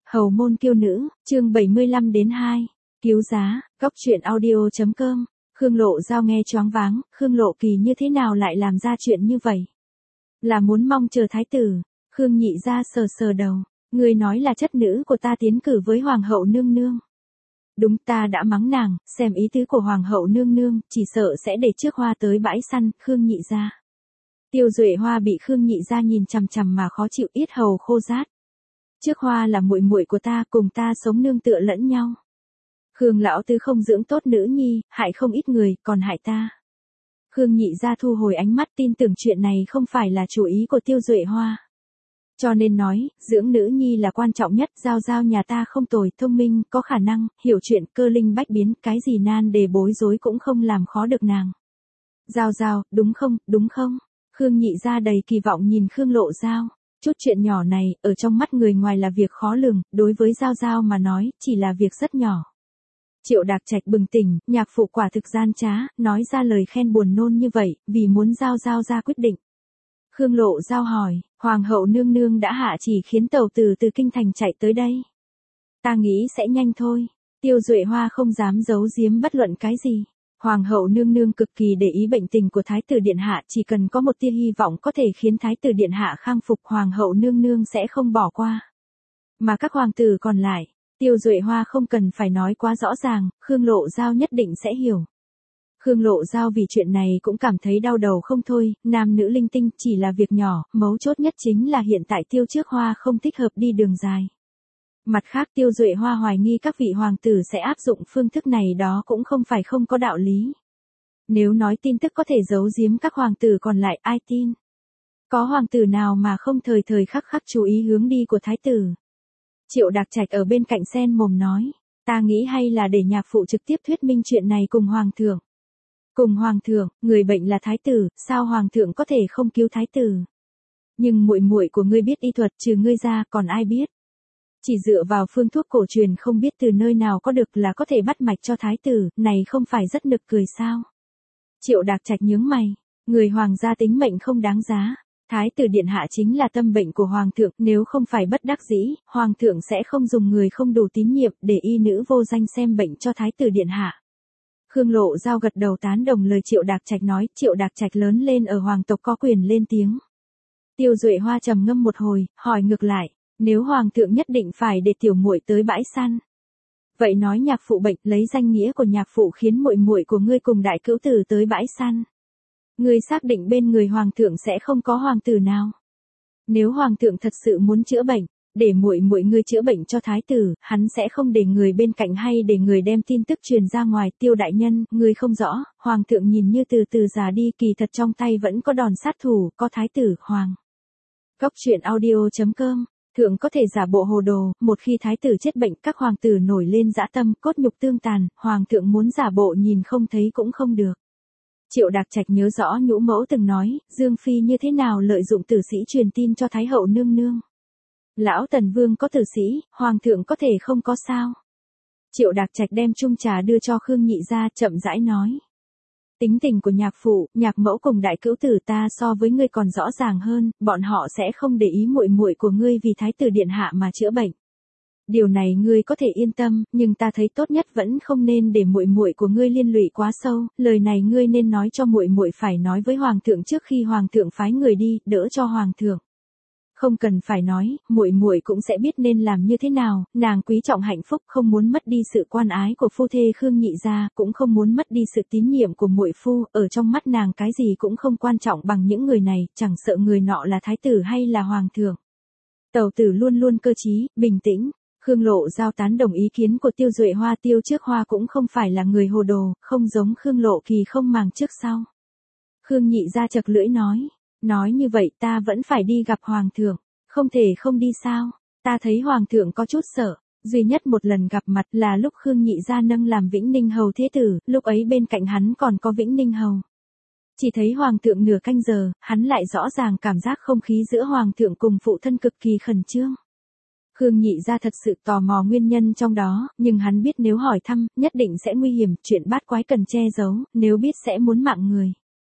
Hầu môn kiêu nữ, chương 75-2. Cứu giá, góc truyện audio.com. Khương Lộ Giao nghe choáng váng, Khương Lộ Kỳ như thế nào lại làm ra chuyện như vậy? Là muốn mong chờ thái tử. Khương Nhị Gia sờ sờ đầu. Người nói là chất nữ của ta tiến cử với Hoàng hậu nương nương. Đúng, ta đã mắng nàng, xem ý tứ của Hoàng hậu nương nương, chỉ sợ sẽ để trước Hoa tới bãi săn, Khương Nhị Gia. Tiêu Duệ Hoa bị Khương Nhị Gia nhìn chằm chằm mà khó chịu, yết hầu khô rát. Trước Hoa là muội muội của ta, cùng ta sống nương tựa lẫn nhau. Khương lão tứ không dưỡng tốt nữ nhi, hại không ít người, còn hại ta. Khương Nhị Gia thu hồi ánh mắt, tin tưởng chuyện này không phải là chủ ý của Tiêu Duệ Hoa. Cho nên nói, dưỡng nữ nhi là quan trọng nhất, Giao Giao nhà ta không tồi, thông minh, có khả năng, hiểu chuyện, cơ linh bách biến, cái gì nan đề bối rối cũng không làm khó được nàng. Giao Giao, đúng không? Khương Nhị Gia đầy kỳ vọng nhìn Khương Lộ Giao. Chút chuyện nhỏ này, ở trong mắt người ngoài là việc khó lường, đối với Giao Giao mà nói, chỉ là việc rất nhỏ. Triệu Đạc Trạch bừng tỉnh, nhạc phụ quả thực gian trá, nói ra lời khen buồn nôn như vậy, vì muốn Giao Giao ra quyết định. Khương Lộ Giao hỏi, Hoàng hậu nương nương đã hạ chỉ khiến tàu tử từ kinh thành chạy tới đây. Ta nghĩ sẽ nhanh thôi. Tiêu Duệ Hoa không dám giấu giếm bất luận cái gì. Hoàng hậu nương nương cực kỳ để ý bệnh tình của Thái tử Điện Hạ, chỉ cần có một tia hy vọng có thể khiến Thái tử Điện Hạ khang phục, Hoàng hậu nương nương sẽ không bỏ qua. Mà các hoàng tử còn lại, Tiêu Duệ Hoa không cần phải nói quá rõ ràng, Khương Lộ Giao nhất định sẽ hiểu. Khương Lộ Giao vì chuyện này cũng cảm thấy đau đầu không thôi, nam nữ linh tinh chỉ là việc nhỏ, mấu chốt nhất chính là hiện tại Tiêu Trước Hoa không thích hợp đi đường dài. Mặt khác Tiêu Duệ Hoa hoài nghi các vị hoàng tử sẽ áp dụng phương thức này, đó cũng không phải không có đạo lý. Nếu nói tin tức có thể giấu giếm các hoàng tử còn lại, ai tin? Có hoàng tử nào mà không thời thời khắc khắc chú ý hướng đi của thái tử? Triệu Đạc Trạch ở bên cạnh sen mồm nói, ta nghĩ hay là để nhạc phụ trực tiếp thuyết minh chuyện này cùng hoàng thượng. Cùng hoàng thượng, người bệnh là thái tử, sao hoàng thượng có thể không cứu thái tử? Nhưng muội muội của ngươi biết y thuật, trừ ngươi ra còn ai biết? Chỉ dựa vào phương thuốc cổ truyền không biết từ nơi nào có được là có thể bắt mạch cho thái tử, này không phải rất nực cười sao? Triệu Đạc Trạch nhướng mày, người hoàng gia tính mệnh không đáng giá. Thái tử Điện Hạ chính là tâm bệnh của hoàng thượng, nếu không phải bất đắc dĩ, hoàng thượng sẽ không dùng người không đủ tín nhiệm để y nữ vô danh xem bệnh cho thái tử Điện Hạ. Khương Lộ Giao gật đầu tán đồng lời Triệu Đạc Trạch nói, Triệu Đạc Trạch lớn lên ở hoàng tộc có quyền lên tiếng. Tiêu Duệ Hoa trầm ngâm một hồi, hỏi ngược lại, nếu hoàng thượng nhất định phải để tiểu muội tới bãi săn, vậy nói nhạc phụ bệnh, lấy danh nghĩa của nhạc phụ khiến muội muội của ngươi cùng đại cữu tử tới bãi săn. Ngươi xác định bên người hoàng thượng sẽ không có hoàng tử nào? Nếu hoàng thượng thật sự muốn chữa bệnh, để muội muội ngươi chữa bệnh cho thái tử, hắn sẽ không để người bên cạnh hay để người đem tin tức truyền ra ngoài. Tiêu đại nhân, ngươi không rõ, hoàng thượng nhìn như từ từ già đi, kỳ thật trong tay vẫn có đòn sát thủ, có thái tử, hoàng. Góc truyện audio.com. Thượng có thể giả bộ hồ đồ, một khi thái tử chết bệnh các hoàng tử nổi lên dã tâm, cốt nhục tương tàn, hoàng thượng muốn giả bộ nhìn không thấy cũng không được. Triệu Đạc Trạch nhớ rõ Nhũ Mẫu từng nói, Dương Phi như thế nào lợi dụng tử sĩ truyền tin cho Thái hậu nương nương. Lão Tần Vương có tử sĩ, hoàng thượng có thể không có sao. Triệu Đạc Trạch đem chung trà đưa cho Khương Nhị Gia, chậm rãi nói. Tính tình của nhạc phụ, nhạc mẫu cùng đại cữu tử ta so với ngươi còn rõ ràng hơn, bọn họ sẽ không để ý muội muội của ngươi vì thái tử Điện Hạ mà chữa bệnh. Điều này ngươi có thể yên tâm, nhưng ta thấy tốt nhất vẫn không nên để muội muội của ngươi liên lụy quá sâu, lời này ngươi nên nói cho muội muội phải nói với hoàng thượng trước khi hoàng thượng phái người đi, đỡ cho hoàng thượng. Không cần phải nói, muội muội cũng sẽ biết nên làm như thế nào, nàng quý trọng hạnh phúc, không muốn mất đi sự quan ái của phu thê Khương Nhị Gia, cũng không muốn mất đi sự tín nhiệm của muội phu, ở trong mắt nàng cái gì cũng không quan trọng bằng những người này, chẳng sợ người nọ là thái tử hay là hoàng thượng. Tẩu tử luôn luôn cơ trí, bình tĩnh. Khương Lộ Giao tán đồng ý kiến của Tiêu Duệ Hoa. Tiêu Trước Hoa cũng không phải là người hồ đồ, không giống Khương Lộ Kỳ không màng trước sau. Khương Nhị Gia chật lưỡi nói như vậy ta vẫn phải đi gặp hoàng thượng, không thể không đi sao? Ta thấy hoàng thượng có chút sợ, duy nhất một lần gặp mặt là lúc Khương Nhị Gia nâng làm Vĩnh Ninh hầu thế tử, lúc ấy bên cạnh hắn còn có Vĩnh Ninh hầu. Chỉ thấy hoàng thượng nửa canh giờ, hắn lại rõ ràng cảm giác không khí giữa hoàng thượng cùng phụ thân cực kỳ khẩn trương. Khương Nhị Gia thật sự tò mò nguyên nhân trong đó, nhưng hắn biết nếu hỏi thăm, nhất định sẽ nguy hiểm, chuyện bát quái cần che giấu, nếu biết sẽ muốn mạng người.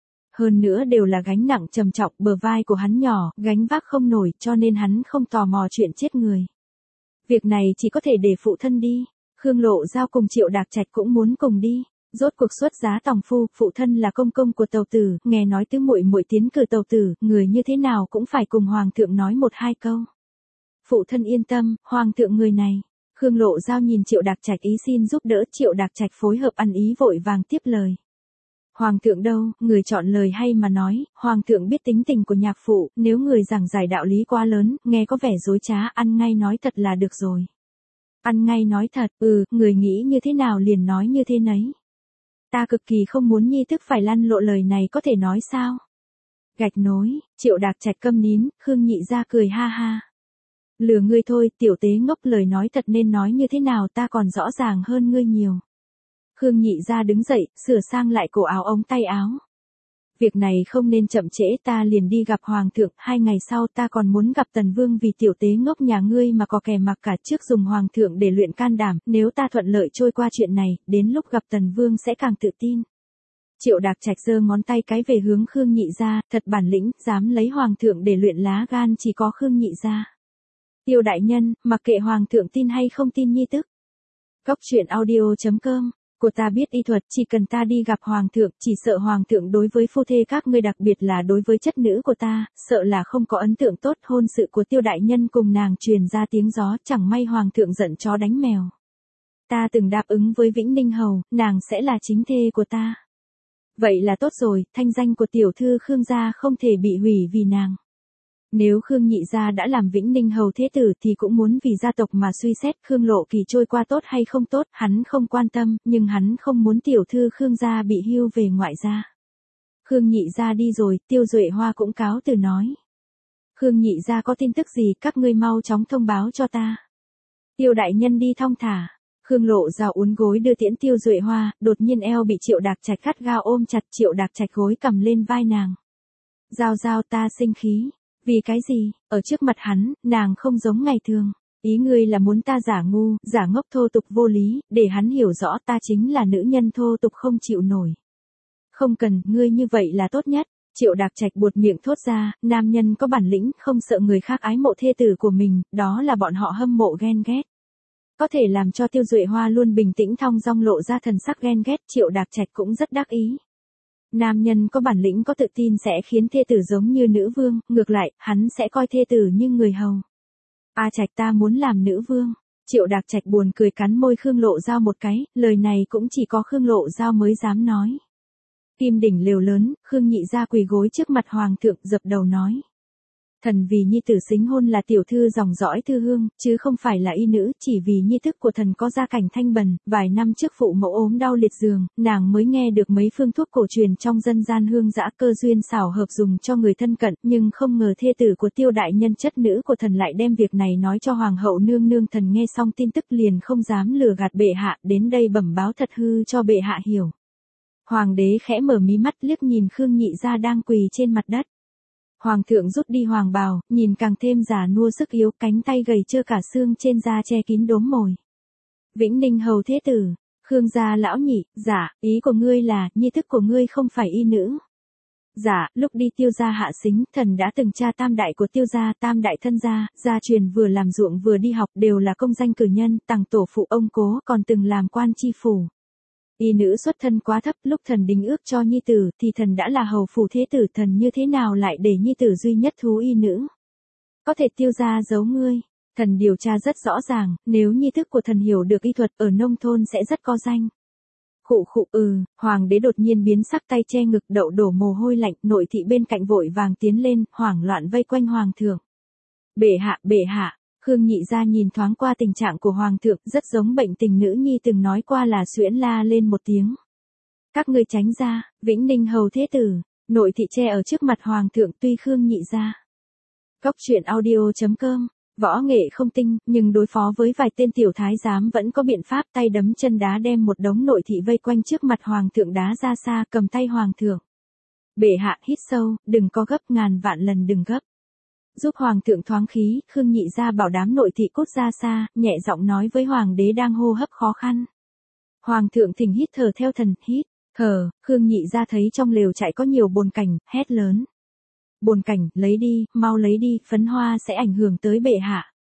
Hơn nữa đều là gánh nặng trầm trọng, bờ vai của hắn nhỏ, gánh vác không nổi, cho nên hắn không tò mò chuyện chết người. Việc này chỉ có thể để phụ thân đi. Khương Lộ Giao cùng Triệu Đạc Trạch cũng muốn cùng đi. Rốt cuộc xuất giá tòng phu, phụ thân là công công của tàu tử, nghe nói tứ muội muội tiến cử tàu tử, người như thế nào cũng phải cùng hoàng thượng nói một hai câu. Phụ thân yên tâm, hoàng thượng người này. Khương Lộ Giao nhìn Triệu Đạc Trạch ý xin giúp đỡ, Triệu Đạc Trạch phối hợp ăn ý vội vàng tiếp lời. Hoàng thượng đâu, người chọn lời hay mà nói, hoàng thượng biết tính tình của nhạc phụ, nếu người giảng giải đạo lý quá lớn, nghe có vẻ dối trá, ăn ngay nói thật là được rồi. Ăn ngay nói thật, người nghĩ như thế nào liền nói như thế nấy. Ta cực kỳ không muốn nhi thức phải lăn lộ lời này có thể nói sao. Gạch nối, Triệu Đạc Trạch câm nín, Khương Nhị Gia cười ha ha. Lừa ngươi thôi, tiểu tế ngốc, lời nói thật nên nói như thế nào ta còn rõ ràng hơn ngươi nhiều. Khương Nhị Gia đứng dậy, sửa sang lại cổ áo ống tay áo. Việc này không nên chậm trễ, ta liền đi gặp hoàng thượng, 2 ngày sau ta còn muốn gặp Tần Vương, vì tiểu tế ngốc nhà ngươi mà có kẻ mặc cả trước dùng hoàng thượng để luyện can đảm, nếu ta thuận lợi trôi qua chuyện này, đến lúc gặp Tần Vương sẽ càng tự tin. Triệu Đạc Trạch giơ ngón tay cái về hướng Khương Nhị Gia, thật bản lĩnh, dám lấy hoàng thượng để luyện lá gan chỉ có Khương Nhị Gia. Tiêu đại nhân, mặc kệ hoàng thượng tin hay không tin nhi tức. Cóc truyện audio.com. Cô ta biết y thuật, chỉ cần ta đi gặp hoàng thượng, chỉ sợ hoàng thượng đối với phu thê các ngươi, đặc biệt là đối với chất nữ của ta, sợ là không có ấn tượng tốt. Hôn sự của Tiêu đại nhân cùng nàng truyền ra tiếng gió, chẳng may hoàng thượng giận chó đánh mèo. Ta từng đáp ứng với Vĩnh Ninh hầu, nàng sẽ là chính thê của ta. Vậy là tốt rồi, thanh danh của tiểu thư Khương gia không thể bị hủy vì nàng. Nếu Khương Nhị Gia đã làm Vĩnh Ninh hầu thế tử thì cũng muốn vì gia tộc mà suy xét. Khương Lộ Kỳ trôi qua tốt hay không tốt, hắn không quan tâm, nhưng hắn không muốn tiểu thư Khương gia bị hưu về ngoại gia. Khương Nhị Gia đi rồi, Tiêu Duệ Hoa cũng cáo từ nói. Khương Nhị Gia có tin tức gì, các ngươi mau chóng thông báo cho ta. Tiêu đại nhân đi thong thả. Khương Lộ Giao uốn gối đưa tiễn Tiêu Duệ Hoa, đột nhiên eo bị Triệu Đạc Trạch gắt gao ôm chặt, Triệu Đạc Trạch gối cầm lên vai nàng. Giao ta sinh khí. Vì cái gì, ở trước mặt hắn, nàng không giống ngày thường. Ý ngươi là muốn ta giả ngu, giả ngốc, thô tục vô lý, để hắn hiểu rõ ta chính là nữ nhân thô tục không chịu nổi. Không cần, ngươi như vậy là tốt nhất. Triệu Đạc Trạch buột miệng thốt ra, nam nhân có bản lĩnh, không sợ người khác ái mộ thê tử của mình, đó là bọn họ hâm mộ ghen ghét. Có thể làm cho Tiêu Duệ Hoa luôn bình tĩnh thong dong lộ ra thần sắc ghen ghét, Triệu Đạc Trạch cũng rất đắc ý. Nam nhân có bản lĩnh có tự tin sẽ khiến thê tử giống như nữ vương, ngược lại, hắn sẽ coi thê tử như người hầu. A Trạch, ta muốn làm nữ vương. Triệu Đạc Trạch buồn cười cắn môi Khương Lộ Giao một cái, lời này cũng chỉ có Khương Lộ Giao mới dám nói. Kim đỉnh lều lớn, Khương Nhị Gia quỳ gối trước mặt hoàng thượng, dập đầu nói. Thần vì nhi tử xính hôn là tiểu thư dòng dõi thư hương, chứ không phải là y nữ, chỉ vì nhi thức của thần có gia cảnh thanh bần, vài năm trước phụ mẫu ốm đau liệt giường, nàng mới nghe được mấy phương thuốc cổ truyền trong dân gian hương dã, cơ duyên xảo hợp dùng cho người thân cận, nhưng không ngờ thê tử của Tiêu đại nhân chất nữ của thần lại đem việc này nói cho hoàng hậu nương nương. Thần nghe xong tin tức liền không dám lừa gạt bệ hạ, đến đây bẩm báo thật hư cho bệ hạ hiểu. Hoàng đế khẽ mở mí mắt liếc nhìn Khương Nhị Gia đang quỳ trên mặt đất. Hoàng thượng rút đi hoàng bào, nhìn càng thêm già nua sức yếu, cánh tay gầy trơ cả xương trên da che kín đốm mồi. Vĩnh Ninh hầu thế tử, Khương gia lão nhị, dạ, ý của ngươi là, nhi thức của ngươi không phải y nữ. Dạ, lúc đi Tiêu gia hạ xính, thần đã từng tra tam đại của Tiêu gia, tam đại thân gia, gia truyền vừa làm ruộng vừa đi học, đều là công danh cử nhân, tằng tổ phụ ông cố, còn từng làm quan tri phủ. Y nữ xuất thân quá thấp, lúc thần đính ước cho nhi tử, thì thần đã là hầu phủ thế tử, thần như thế nào lại để nhi tử duy nhất thú y nữ. Có thể Tiêu gia giấu ngươi, thần điều tra rất rõ ràng, nếu nhi thức của thần hiểu được y thuật ở nông thôn sẽ rất có danh. Khụ, hoàng đế đột nhiên biến sắc, tay che ngực, đậu đổ mồ hôi lạnh, nội thị bên cạnh vội vàng tiến lên, hoảng loạn vây quanh hoàng thượng. Bệ hạ. Khương Nhị Gia nhìn thoáng qua tình trạng của hoàng thượng, rất giống bệnh tình nữ nhi từng nói qua là suyễn, la lên một tiếng. Các ngươi tránh ra, Vĩnh Ninh hầu thế tử, nội thị che ở trước mặt hoàng thượng, tuy Khương Nhị Gia. Cóc truyện audio.com, võ nghệ không tinh, nhưng đối phó với vài tên tiểu thái giám vẫn có biện pháp, tay đấm chân đá đem một đống nội thị vây quanh trước mặt hoàng thượng đá ra xa, cầm tay hoàng thượng. Bệ hạ, hít sâu, đừng có gấp, ngàn vạn lần đừng gấp. Giúp hoàng thượng thoáng khí, Khương Nhị Gia bảo đám nội thị cút ra xa, nhẹ giọng nói với hoàng đế đang hô hấp khó khăn. Hoàng thượng thỉnh hít thở theo thần, hít, thở, Khương Nhị Gia thấy trong lều trại có nhiều bồn cảnh, hét lớn. Bồn cảnh, lấy đi, mau lấy đi, phấn hoa sẽ ảnh hưởng tới bệ hạ.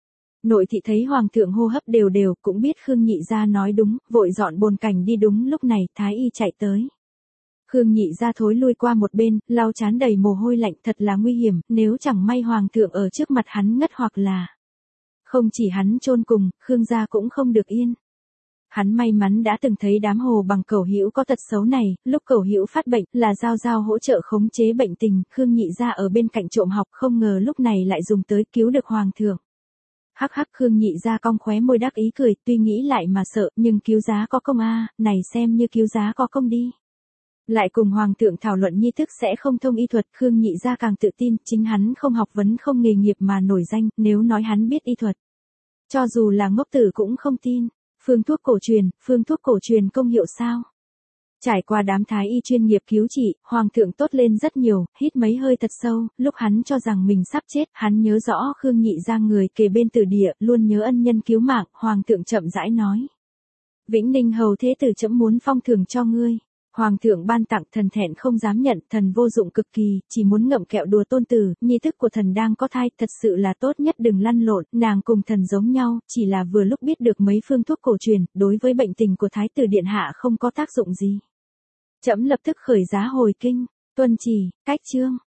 Nội thị thấy hoàng thượng hô hấp đều đều, cũng biết Khương Nhị gia nói đúng, vội dọn bồn cảnh đi. Đúng lúc này, thái y chạy tới. Khương Nhị gia thối lui qua một bên, lau trán đầy mồ hôi lạnh, thật là nguy hiểm, nếu chẳng may hoàng thượng ở trước mặt hắn ngất hoặc là không chỉ hắn chôn cùng, Khương gia cũng không được yên. Hắn may mắn đã từng thấy đám Hồ Bằng Cẩu Hữu có tật xấu này, lúc Cẩu Hữu phát bệnh là Giao Giao hỗ trợ khống chế bệnh tình, Khương Nhị gia ở bên cạnh trộm học, không ngờ lúc này lại dùng tới cứu được hoàng thượng. Hắc hắc, Khương Nhị gia cong khóe môi đắc ý cười, tuy nghĩ lại mà sợ, nhưng cứu giá có công a, này xem như cứu giá có công đi. Lại cùng hoàng thượng thảo luận nghi thức sẽ không thông y thuật, Khương Nhị gia càng tự tin, chính hắn không học vấn không nghề nghiệp mà nổi danh, nếu nói hắn biết y thuật, cho dù là ngốc tử cũng không tin. Phương thuốc cổ truyền công hiệu sao? Trải qua đám thái y chuyên nghiệp cứu trị, hoàng thượng tốt lên rất nhiều, hít mấy hơi thật sâu, lúc hắn cho rằng mình sắp chết, hắn nhớ rõ Khương Nhị gia người kề bên tử địa, luôn nhớ ân nhân cứu mạng, hoàng thượng chậm rãi nói. Vĩnh Ninh hầu thế tử trẫm muốn phong thưởng cho ngươi. Hoàng thượng ban tặng, thần thẹn không dám nhận, thần vô dụng cực kỳ, chỉ muốn ngậm kẹo đùa tôn tử, nhi thức của thần đang có thai, thật sự là tốt nhất đừng lăn lộn, nàng cùng thần giống nhau, chỉ là vừa lúc biết được mấy phương thuốc cổ truyền, đối với bệnh tình của thái tử điện hạ không có tác dụng gì. Trẫm lập tức khởi giá hồi kinh, tuân chỉ, cách chương.